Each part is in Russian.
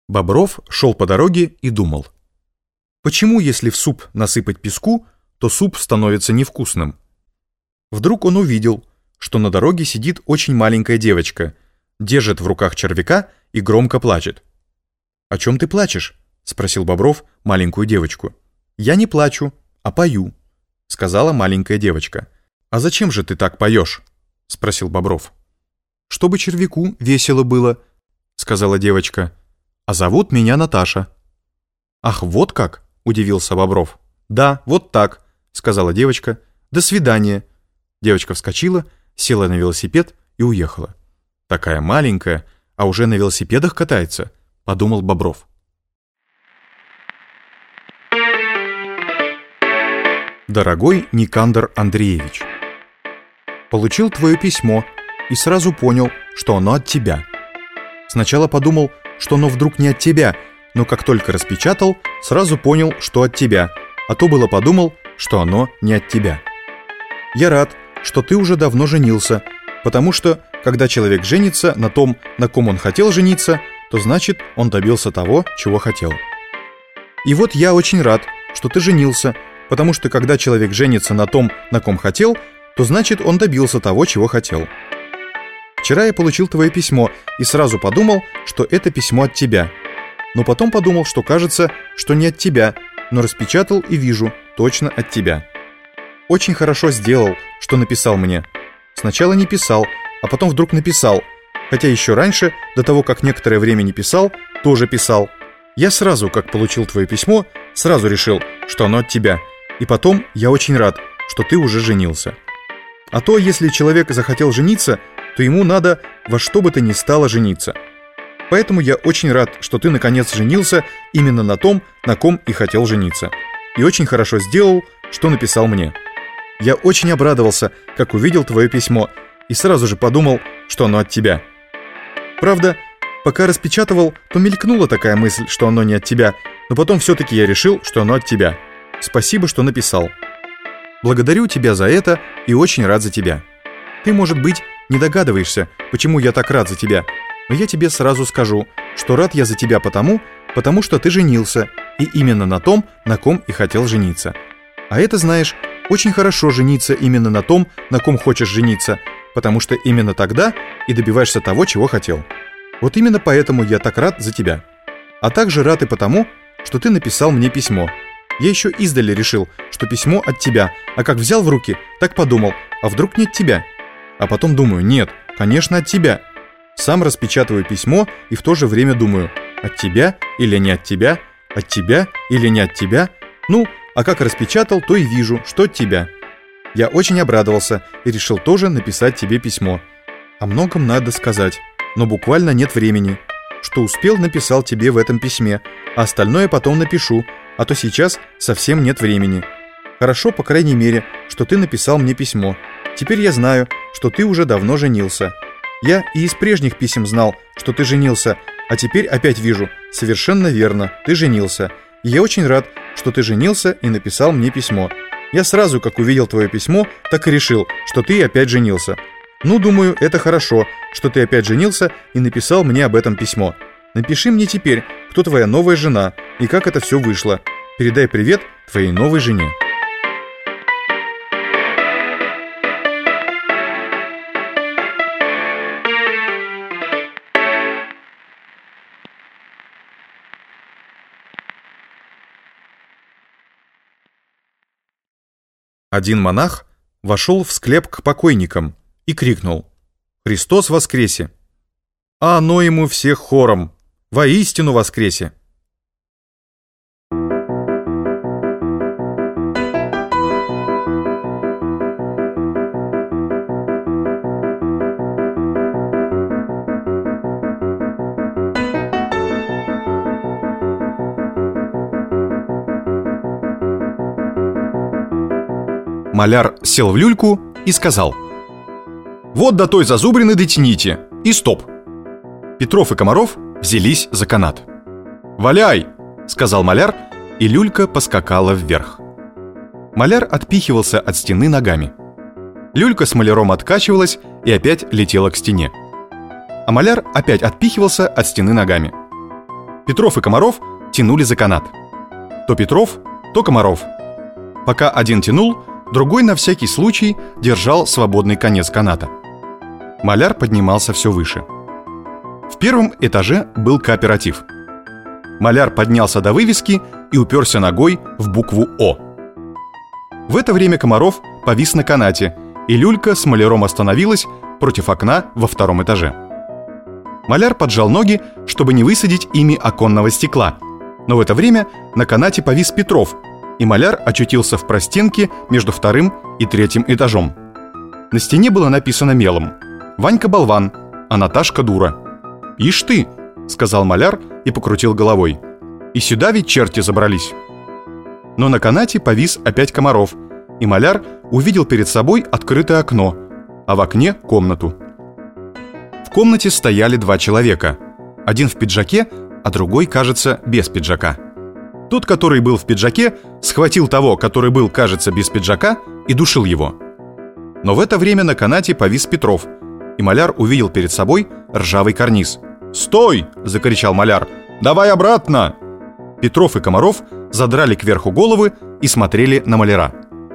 Бобров шел по дороге и думал: почему, если в суп насыпать песку, то суп становится невкусным? Вдруг он увидел, что на дороге сидит очень маленькая девочка, держит в руках червяка и громко плачет. «О чем ты плачешь?» — спросил Бобров маленькую девочку. «Я не плачу, а пою», — сказала маленькая девочка. «А зачем же ты так поешь?» — спросил Бобров. «Чтобы червяку весело было», — сказала девочка. «А зовут меня Наташа». «Ах, вот как?» — удивился Бобров. «Да, вот так», — сказала девочка. «До свидания». Девочка вскочила, села на велосипед и уехала. «Такая маленькая, а уже на велосипедах катается», — подумал Бобров. Дорогой Никандр Андреевич, получил твое письмо и сразу понял, что оно от тебя. Сначала подумал, что оно вдруг не от тебя, но как только распечатал, сразу понял, что от тебя, а то было подумал, что оно не от тебя. Я рад, что ты уже давно женился, потому что, когда человек женится на том, на ком он хотел жениться, то значит, он добился того, чего хотел. И вот я очень рад, что ты женился, потому что, когда человек женится на том, на ком хотел, то значит, он добился того, чего хотел. Вчера я получил твое письмо и сразу подумал, что это письмо от тебя. Но потом подумал, что кажется, что не от тебя, но распечатал и вижу, точно от тебя. Очень хорошо сделал, что написал мне. Сначала не писал, а потом вдруг написал, хотя еще раньше, до того, как некоторое время не писал, тоже писал. Я сразу, как получил твое письмо, сразу решил, что оно от тебя. И потом я очень рад, что ты уже женился. А то, если человек захотел жениться, то ему надо во что бы то ни стало жениться. Поэтому я очень рад, что ты наконец женился именно на том, на ком и хотел жениться. И очень хорошо сделал, что написал мне. Я очень обрадовался, как увидел твое письмо, и сразу же подумал, что оно от тебя. Правда, пока распечатывал, то мелькнула такая мысль, что оно не от тебя, но потом все-таки я решил, что оно от тебя. Спасибо, что написал. Благодарю тебя за это и очень рад за тебя. Ты, может быть, не догадываешься, почему я так рад за тебя, но я тебе сразу скажу, что рад я за тебя потому что ты женился, и именно на том, на ком и хотел жениться. А это, знаешь, очень хорошо жениться именно на том, на ком хочешь жениться, потому что именно тогда и добиваешься того, чего хотел. Вот именно поэтому я так рад за тебя. А также рад и потому, что ты написал мне письмо. Я еще издали решил, что письмо от тебя, а как взял в руки, так подумал, а вдруг не от тебя? А потом думаю, нет, конечно, от тебя. Сам распечатываю письмо и в то же время думаю, от тебя или не от тебя, от тебя или не от тебя. Ну, а как распечатал, то и вижу, что от тебя. Я очень обрадовался и решил тоже написать тебе письмо. О многом надо сказать, но буквально нет времени. Что успел, написал тебе в этом письме, а остальное потом напишу, а то сейчас совсем нет времени. Хорошо, по крайней мере, что ты написал мне письмо. Теперь я знаю, что ты уже давно женился. Я и из прежних писем знал, что ты женился, а теперь опять вижу, совершенно верно, ты женился. И я очень рад, что ты женился и написал мне письмо. Я сразу, как увидел твое письмо, так и решил, что ты опять женился. Ну, думаю, это хорошо, что ты опять женился и написал мне об этом письмо. Напиши мне теперь, кто твоя новая жена и как это все вышло. Передай привет твоей новой жене. Один монах вошел в склеп к покойникам и крикнул: «Христос воскресе!» А оно ему всех хором: «Воистину воскресе!» Маляр сел в люльку и сказал: «Вот до той зазубрины дотяните, и стоп!» Петров и Комаров взялись за канат. «Валяй!» — сказал маляр, и люлька поскакала вверх. Маляр отпихивался от стены ногами. Люлька с маляром откачивалась и опять летела к стене. А маляр опять отпихивался от стены ногами. Петров и Комаров тянули за канат. То Петров, то Комаров. Пока один тянул, другой на всякий случай держал свободный конец каната. Маляр поднимался все выше. В первом этаже был кооператив. Маляр поднялся до вывески и уперся ногой в букву «О». В это время Комаров повис на канате, и люлька с маляром остановилась против окна во втором этаже. Маляр поджал ноги, чтобы не высадить ими оконного стекла, но в это время на канате повис Петров, и маляр очутился в простенке между вторым и третьим этажом. На стене было написано мелом: «Ванька болван, а Наташка дура». «Ишь ты!» — сказал маляр и покрутил головой. «И сюда ведь черти забрались». Но на канате повис опять Комаров, и маляр увидел перед собой открытое окно, а в окне — комнату. В комнате стояли два человека. Один в пиджаке, а другой, кажется, без пиджака. Тот, который был в пиджаке, схватил того, который был, кажется, без пиджака, и душил его. Но в это время на канате повис Петров, и маляр увидел перед собой ржавый карниз. «Стой!» — закричал маляр. «Давай обратно!» Петров и Комаров задрали кверху головы и смотрели на маляра.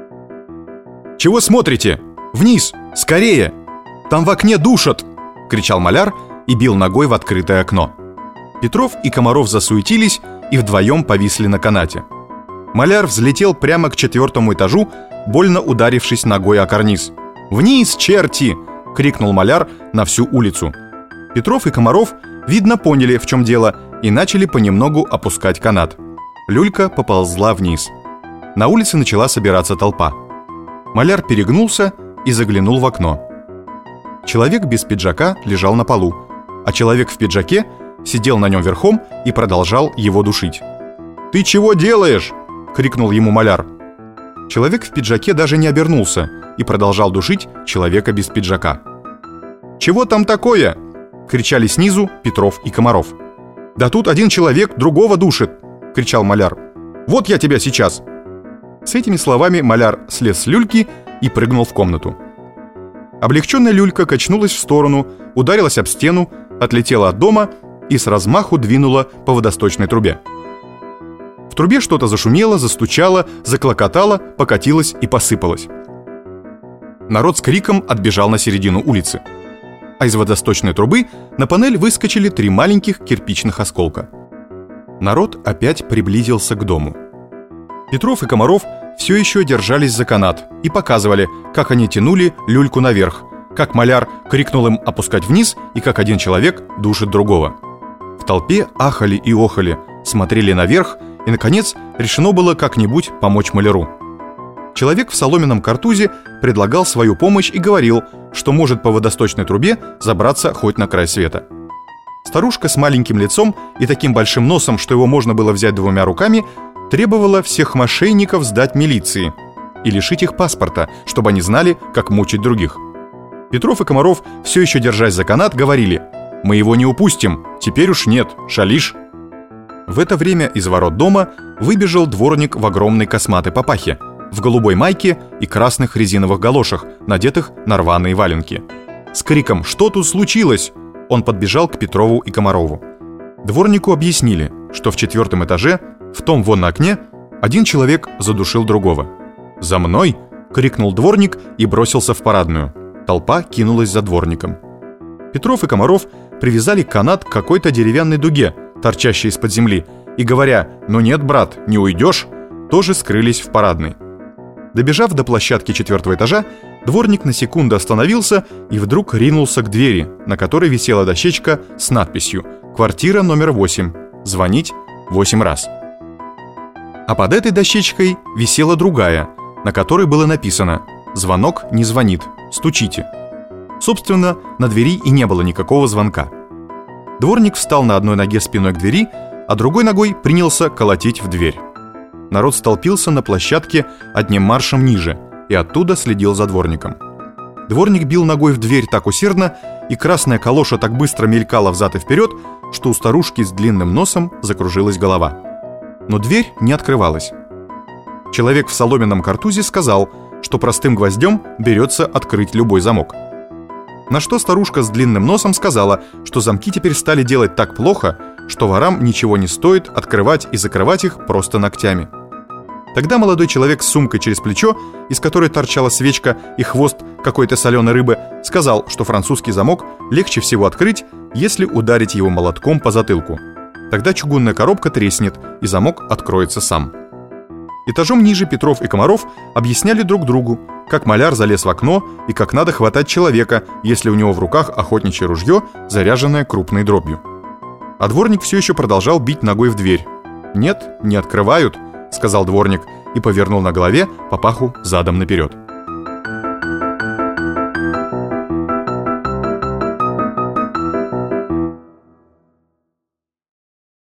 «Чего смотрите? Вниз! Скорее! Там в окне душат!» — кричал маляр и бил ногой в открытое окно. Петров и Комаров засуетились и вдвоем повисли на канате. Маляр взлетел прямо к 4-му этажу, больно ударившись ногой о карниз. «Вниз, черти!» — крикнул маляр на всю улицу. Петров и Комаров, видно, поняли, в чем дело, и начали понемногу опускать канат. Люлька поползла вниз. На улице начала собираться толпа. Маляр перегнулся и заглянул в окно. Человек без пиджака лежал на полу, а человек в пиджаке сидел на нем верхом и продолжал его душить. «Ты чего делаешь?» — крикнул ему маляр. Человек в пиджаке даже не обернулся и продолжал душить человека без пиджака. «Чего там такое?» — кричали снизу Петров и Комаров. «Да тут один человек другого душит!» — кричал маляр. «Вот я тебя сейчас!» С этими словами маляр слез с люльки и прыгнул в комнату. Облегченная люлька качнулась в сторону, ударилась об стену, отлетела от дома и с размаху двинула по водосточной трубе. В трубе что-то зашумело, застучало, заклокотало, покатилось и посыпалось. Народ с криком отбежал на середину улицы. А из водосточной трубы на панель выскочили 3 маленьких кирпичных осколка. Народ опять приблизился к дому. Петров и Комаров все еще держались за канат и показывали, как они тянули люльку наверх, как маляр крикнул им опускать вниз и как один человек душит другого. В толпе ахали и охали, смотрели наверх, и, наконец, решено было как-нибудь помочь маляру. Человек в соломенном картузе предлагал свою помощь и говорил, что может по водосточной трубе забраться хоть на край света. Старушка с маленьким лицом и таким большим носом, что его можно было взять 2 руками, требовала всех мошенников сдать милиции и лишить их паспорта, чтобы они знали, как мучить других. Петров и Комаров, все еще держась за канат, говорили: «Мы его не упустим, теперь уж нет, шалишь». В это время из ворот дома выбежал дворник в огромной косматой папахе, в голубой майке и красных резиновых галошах, надетых на рваные валенки. С криком «Что тут случилось?», он подбежал к Петрову и Комарову. Дворнику объяснили, что в 4-м этаже, в том вон на окне, один человек задушил другого. «За мной!» — крикнул дворник и бросился в парадную. Толпа кинулась за дворником. Петров и Комаров привязали канат к какой-то деревянной дуге, торчащей из-под земли, и, говоря «Ну нет, брат, не уйдешь», тоже скрылись в парадной. Добежав до площадки 4-го этажа, дворник на секунду остановился и вдруг ринулся к двери, на которой висела дощечка с надписью «Квартира номер 8. Звонить 8 раз». А под этой дощечкой висела другая, на которой было написано «Звонок не звонит, стучите». Собственно, на двери и не было никакого звонка. Дворник встал на одной ноге спиной к двери, а другой ногой принялся колотить в дверь. Народ столпился на площадке одним маршем ниже и оттуда следил за дворником. Дворник бил ногой в дверь так усердно, и красная калоша так быстро мелькала взад и вперед, что у старушки с длинным носом закружилась голова. Но дверь не открывалась. Человек в соломенном картузе сказал, что простым гвоздем берется открыть любой замок. На что старушка с длинным носом сказала, что замки теперь стали делать так плохо, что ворам ничего не стоит открывать и закрывать их просто ногтями. Тогда молодой человек с сумкой через плечо, из которой торчала свечка и хвост какой-то соленой рыбы, сказал, что французский замок легче всего открыть, если ударить его молотком по затылку. Тогда чугунная коробка треснет, и замок откроется сам. Этажом ниже Петров и Комаров объясняли друг другу, как маляр залез в окно и как надо хватать человека, если у него в руках охотничье ружье, заряженное крупной дробью. А дворник все еще продолжал бить ногой в дверь. «Нет, не открывают», — сказал дворник и повернул на голове папаху задом наперед.